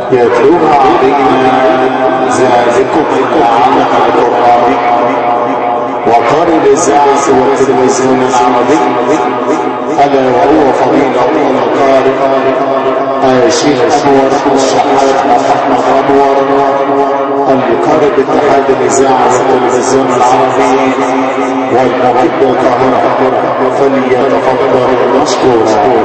يتلوها علينا ذلكم العالم القرآني وقال الإذاعة والتلفزيون العربي ألا وهو فضيلة القارئ شيخ صور الشحات محمد أنور القارئ باتحاد الإذاعة والتلفزيون العربي والمعد القاهرة فليتفضل مشكورا.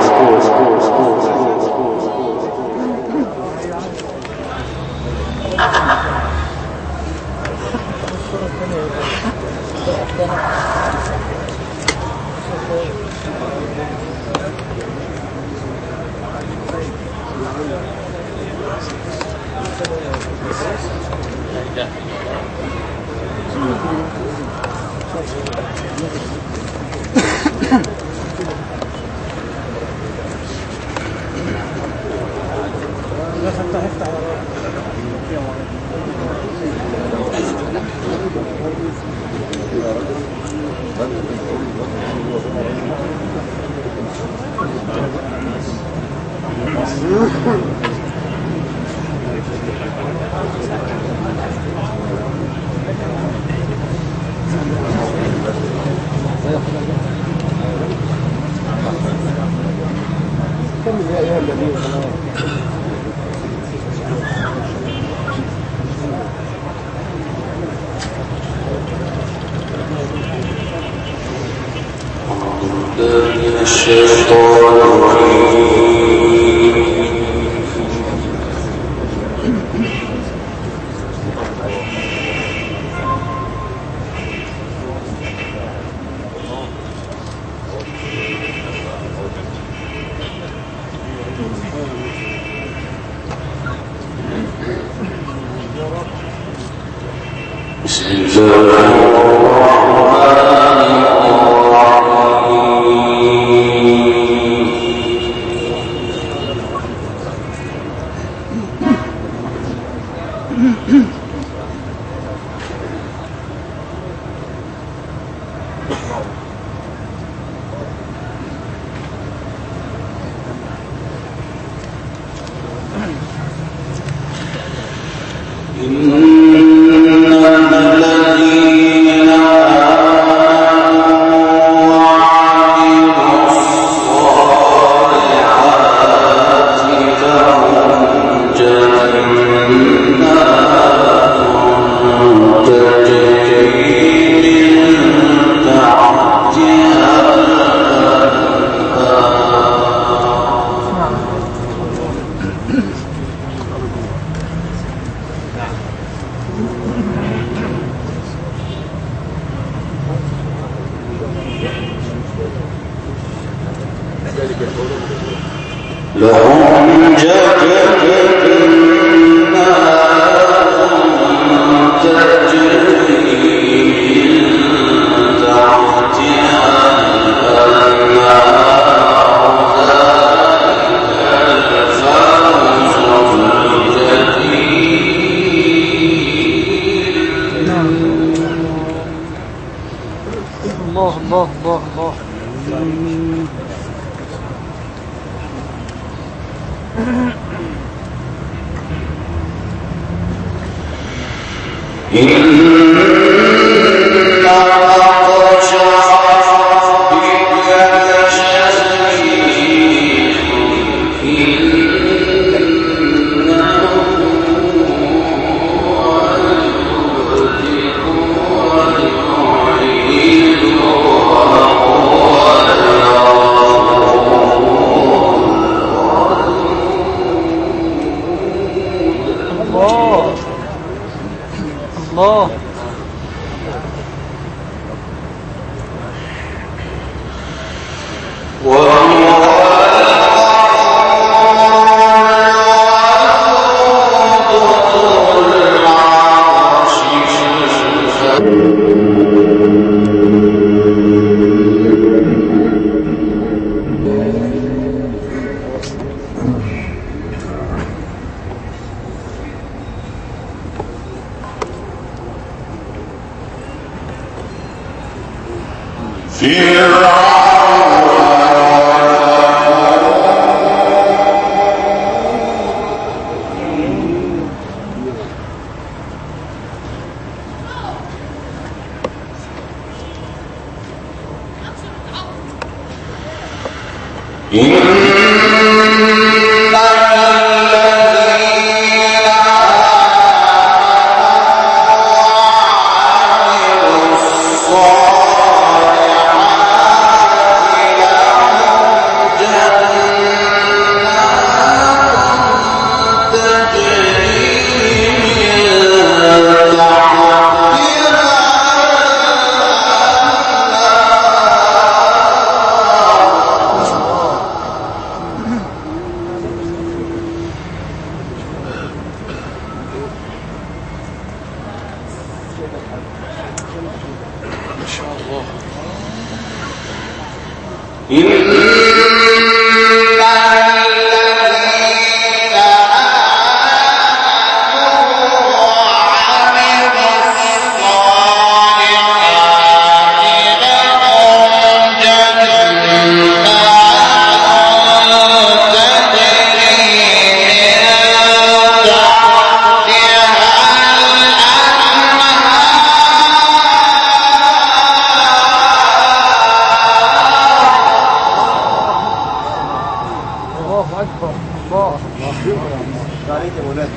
أكبر. الله عليك يا مولانا.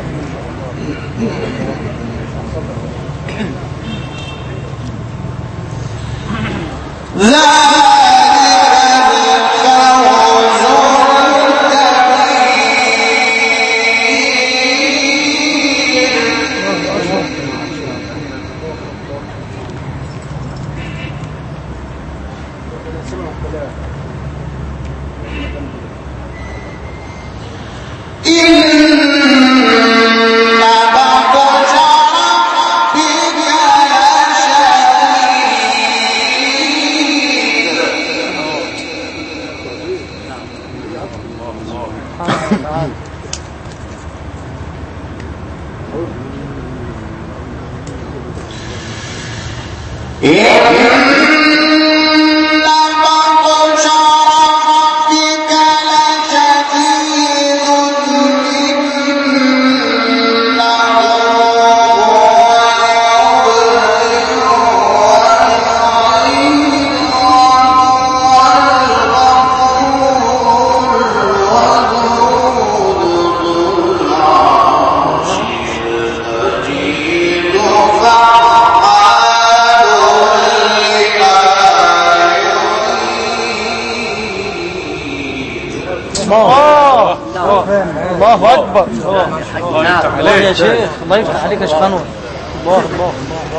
الله أكبر. الله يا شيخ، الله يفتح عليك يا شيخ أنور. الله الله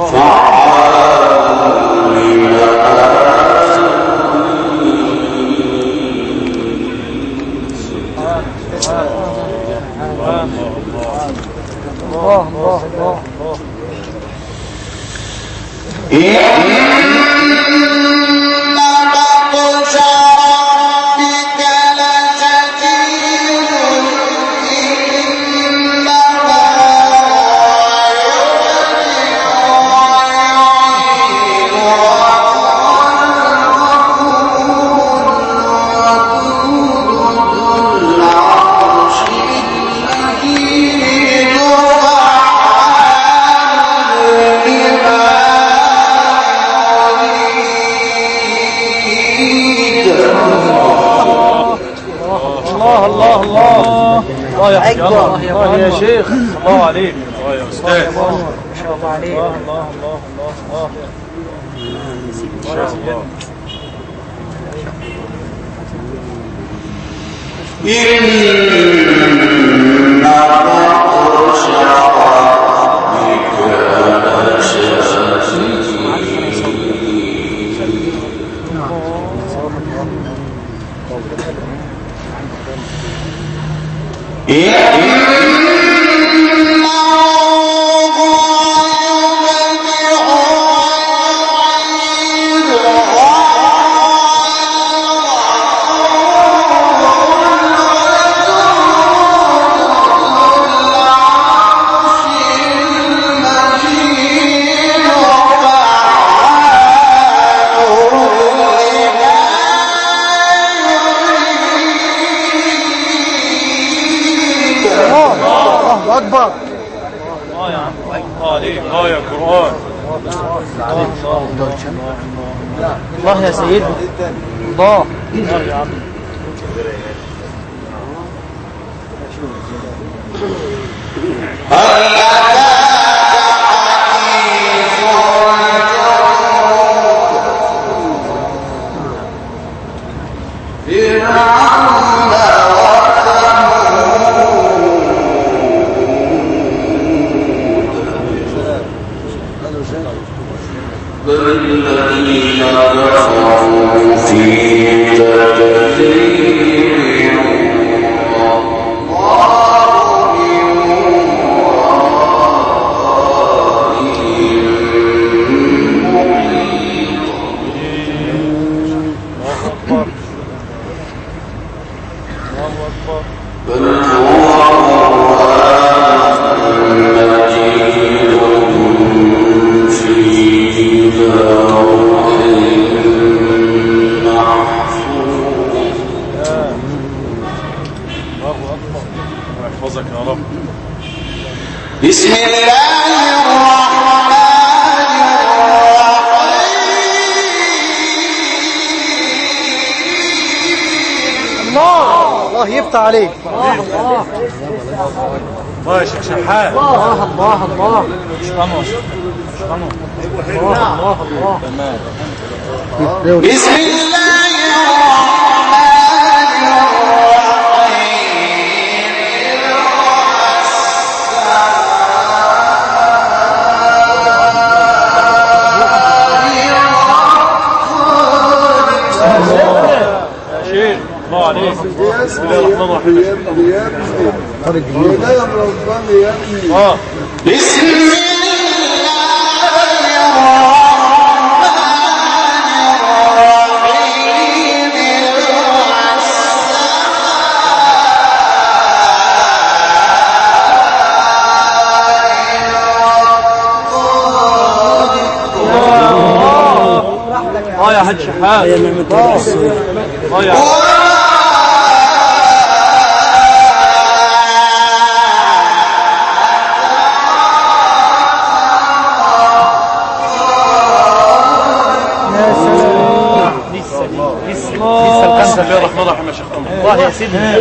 الله الله الله يا شيخ، الله عليك. الله يا أستاذ، ما شاء الله عليك. الله الله الله الله الله. الله يا سيدي، الله يا عم. الذين كفروا في تكذيب والله بل هو قرآن مجيد في لوح محفوظ. يحفظك يا رب. بسم الله الرحمن الرحيم. الله يفتح عليك. الله يا شيخ شحات. الله الله الله. اشغمه الله الله. تمام. بسم الله الرحمن شيخ الله عليك. بسم الله الرحمن الرحيم. بسم يا حاج شحات. يا بسم الله الرحمن الرحيم يا شيخ قمر. الله يا سيدنا.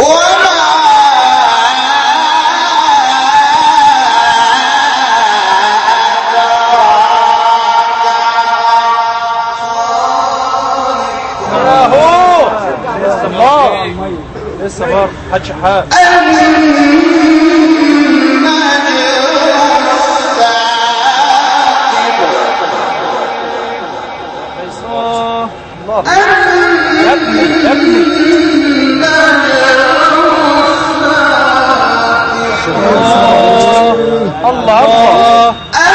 لسه بار حاج شحات. الله الله.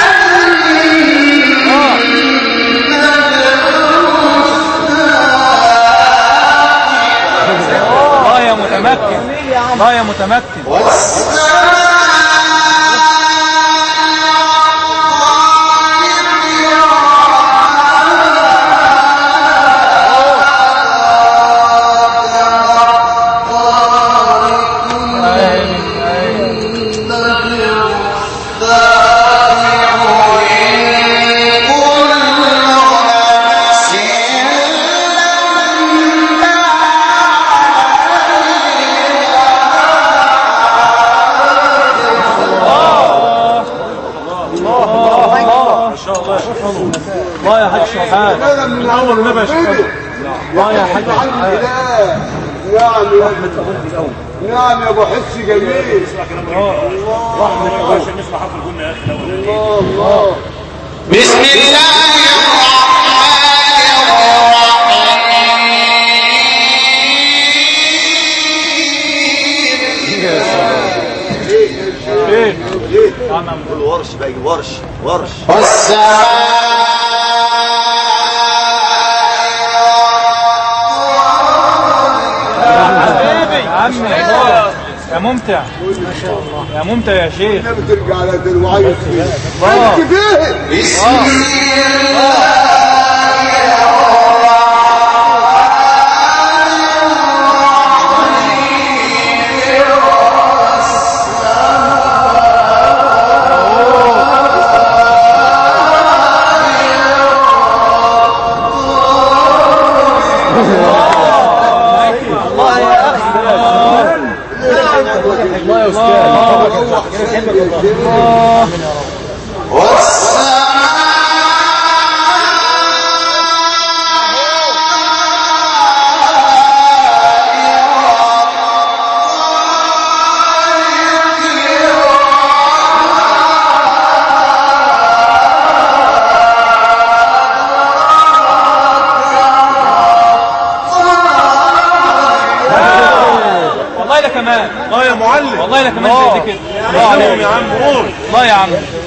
الله يا متمكن. الله يا حاج شحات. من اول النبي يا شيخ. الله يا حاج شحات. نعم يا ابو حس جميل. الله عشان نسمع حرف الجنة يا اخي الاول. الله. بسم الله الرحمن الرحيم. ايه انا بقول ورش بقى ورش حبيبي عمي يا ممتع. ما شاء الله يا ممتع يا شيخ. بترجع على دلوعي الله. بسم الله الله يا معلم. والله لك كمان زي كده. الله عليك يا عم. قول الله يا عم.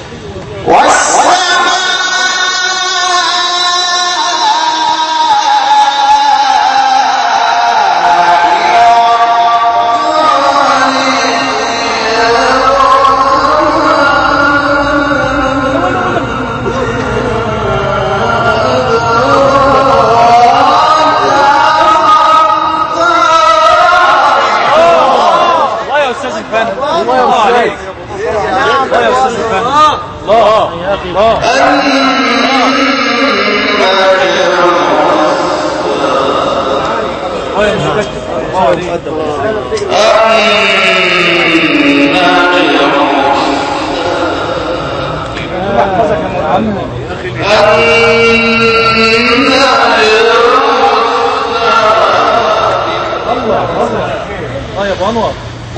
الله عليك. الله يا استاذ الفن. الله يا اخي. الله يا متكتب. يا ابو انور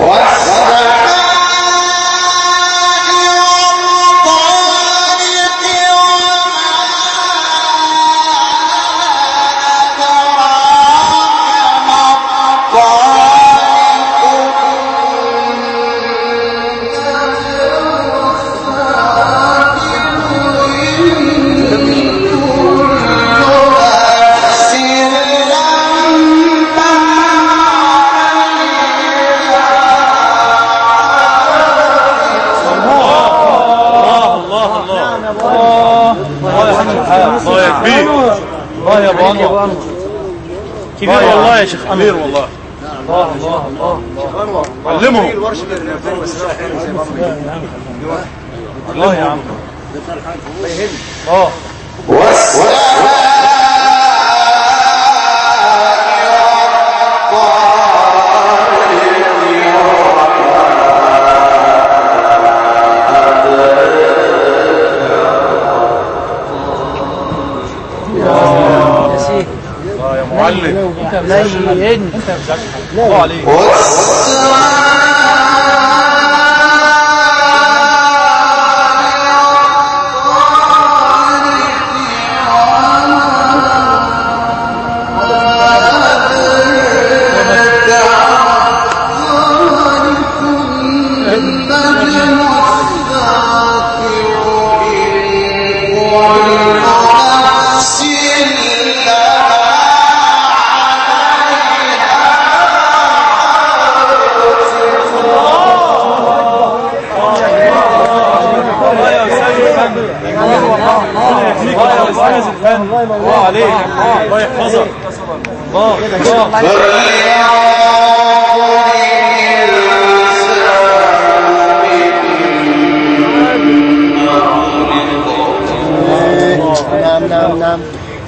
الله يا ابو انور كبير والله يا شيخ انور كبير والله الله الله الله علمهم الله يا عم معلم انت ملين انت الله عليك الله عليك الله يحفظك الله نعم نعم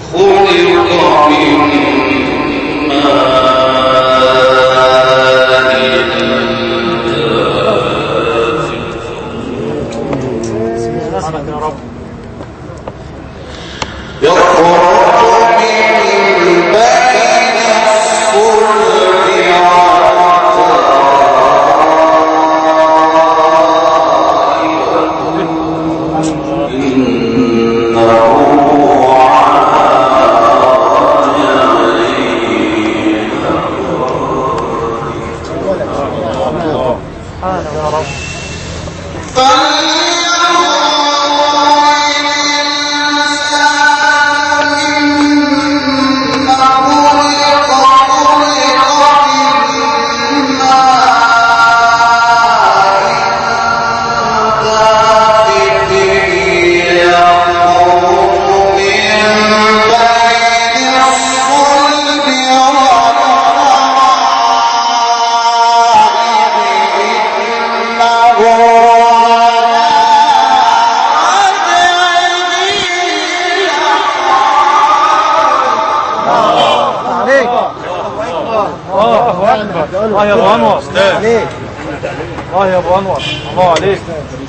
الله يا ابو انور الله يا ابو انور الله عليك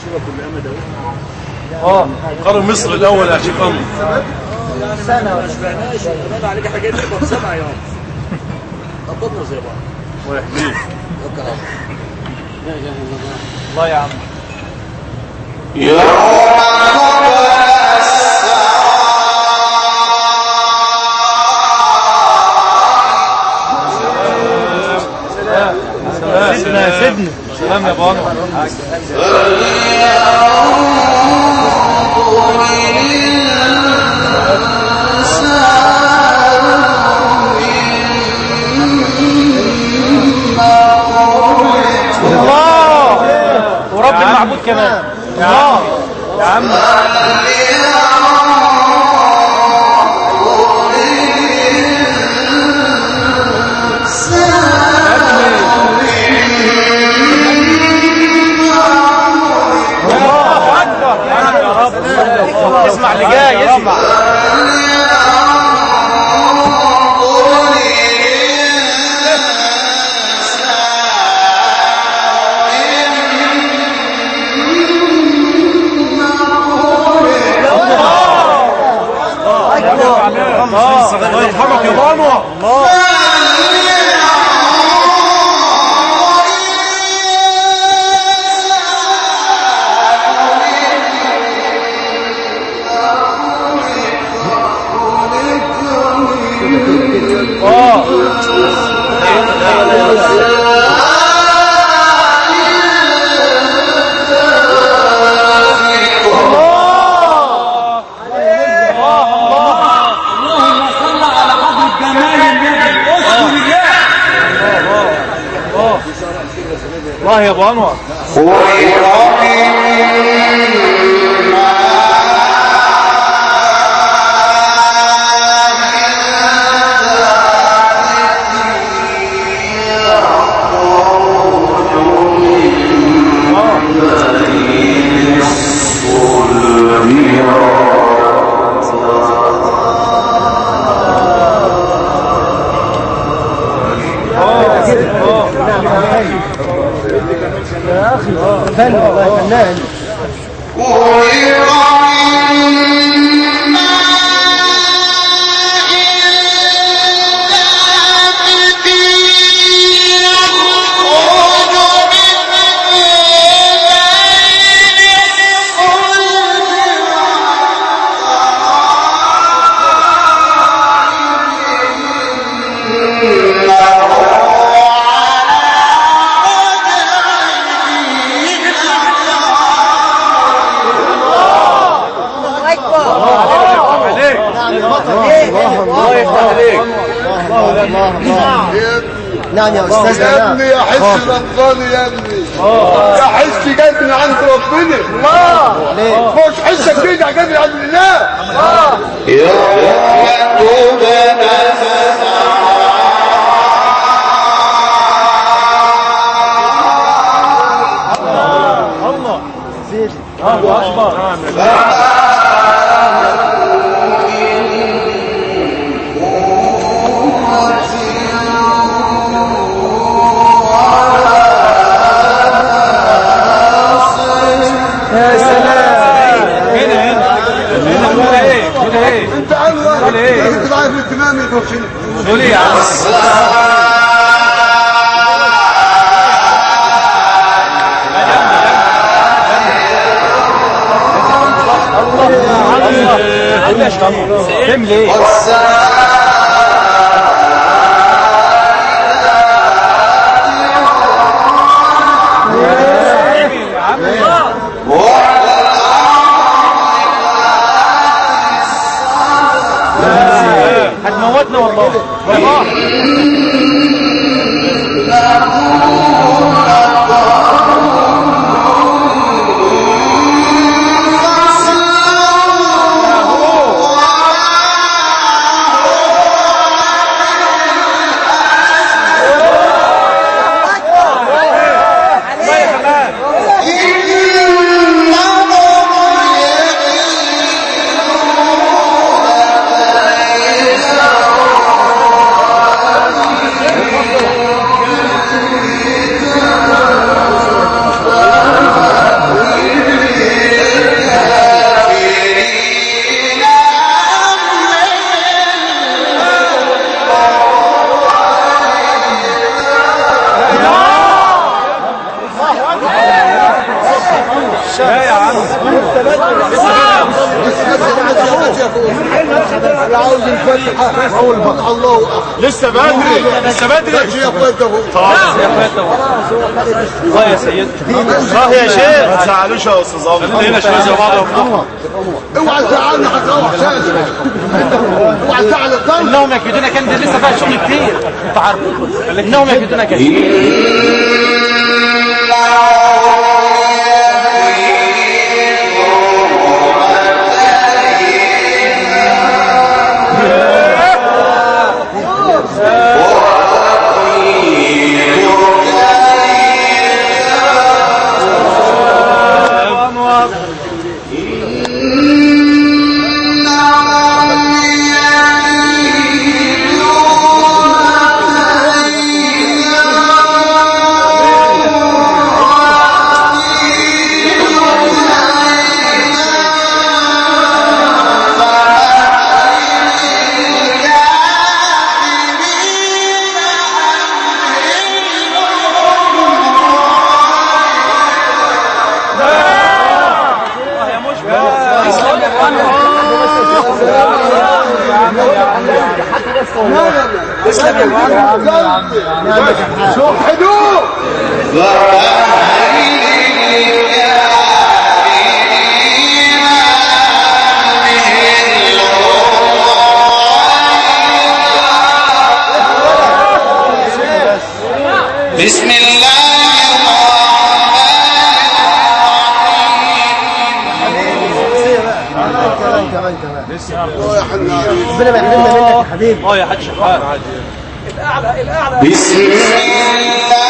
قرن مصر الاول يا شيخ انور سنه ولا سمعناش ده عليك حاجات تبقى سبعه يا خبطنا زي بعض الله يحميك الله يا عم سيدنا سلام يا ابو انور الله ورب المعبود كمان الله يا عم اسمع اللي جاي اسمع الله يرحمك يا بانو. الله يا ابو انور. يا اخي فن والله فنان. نعم يا استاذ. يا ابني يا حس رمضاني يا ابني. يا حس جاي من عند ربنا. الله ليه؟ مش حسك كده جاي من عند الله. يا الله زيد الله اكبر. يا سلام. هنا ايه انت قال ايه انت عارف الاهتمام يدوشني. قول ايه يا عم؟ تعمل ايه؟ هتموتنا والله. عاوز الفتحة أول فتح الله لسه بدري لسه بدري. يا اخويا خلاص يا اخويا. الله يا سيدنا. الله يا شيخ. ما تزعلوش يا استاذ ابو. خلينا هنا شويه زي بعض. اوعى تزعلنا هتروح شاشه. اوعى تزعل الضرب. انهم يكيدونا كان دي لسه فيها شغل كتير. انت عارف انهم يكيدونا كان. شوف حدود بسم الله ربنا ما يحرمنا منك يا حبيبي. يا حاج شحات الاعلى بسم الله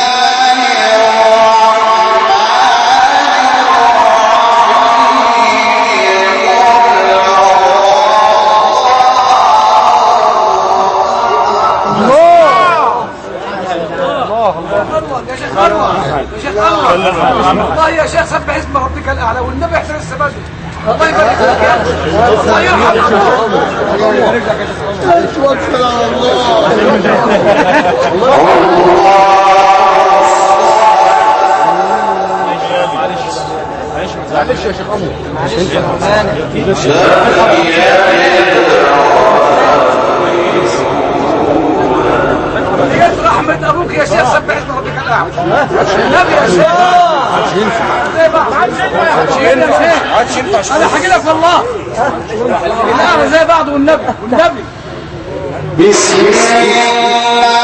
الله يا شيخ سبح اسم ربك الاعلى والنبي احسن السبب. الله يبارك فيك يا الله يرحمك. توكل على معلش يا شيخ عمر. رحمة ابوك يا شيخ سبح اسم ربك الاعلى. النبي يا شيخ زي بعض. انا حكي لك والله الاعلى زي بعض والنبي بسم الله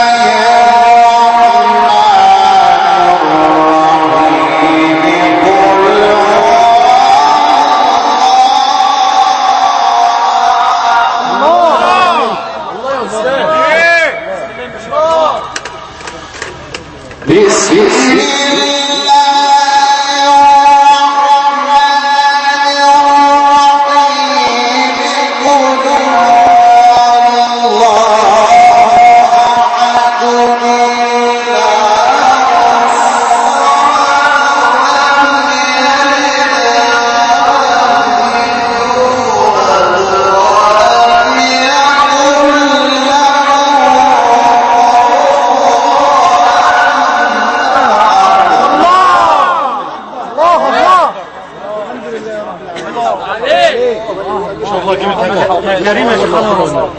كريم يا شيخ عمر.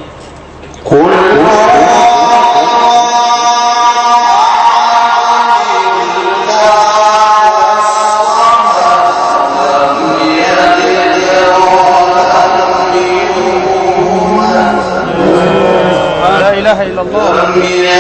لا اله الا الله.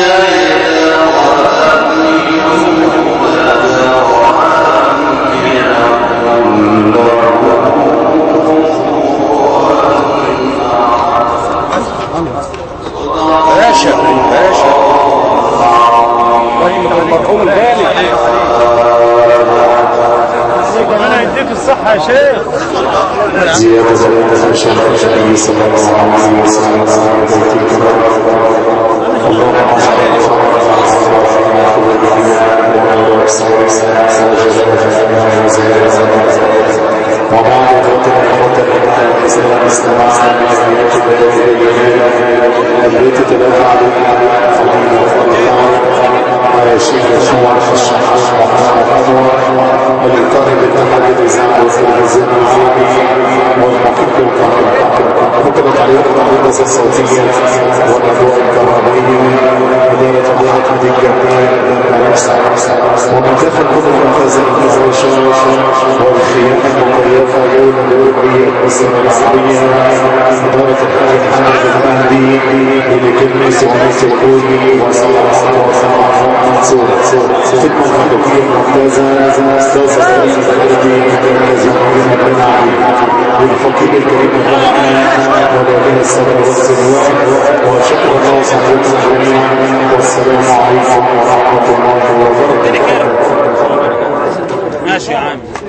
باشا المرحوم الغالي ربنا يديك الصحة يا شيخ. زيادة زيادة الشيخ النبي صلى الله عليه وسلم وبعد البيت تبقى على شيخ الشوار وللطالب الأمل الإزاء والزلزال والمحب القرار وكذا طريق الهندسة الصوتية والأضواء الكهربائية إدارة الوقت الجميع ومنتخب كل المنفذ الإنفورميشن والخيانة المكيفة للرؤية والسنة العربية إدارة الحاج محمد المهدي لكلمة سمعة الكوني وصلى الله وسلم على منصورة خدمة الملكية الممتازة أستاذ كريم الهدي الجمهورية البناعي للفقير الكريم الرحمن ولله الصبر والسلوان وشكر الله صحبتنا جميعا والسلام عليكم ورحمة الله وبركاته. ماشي يا عم.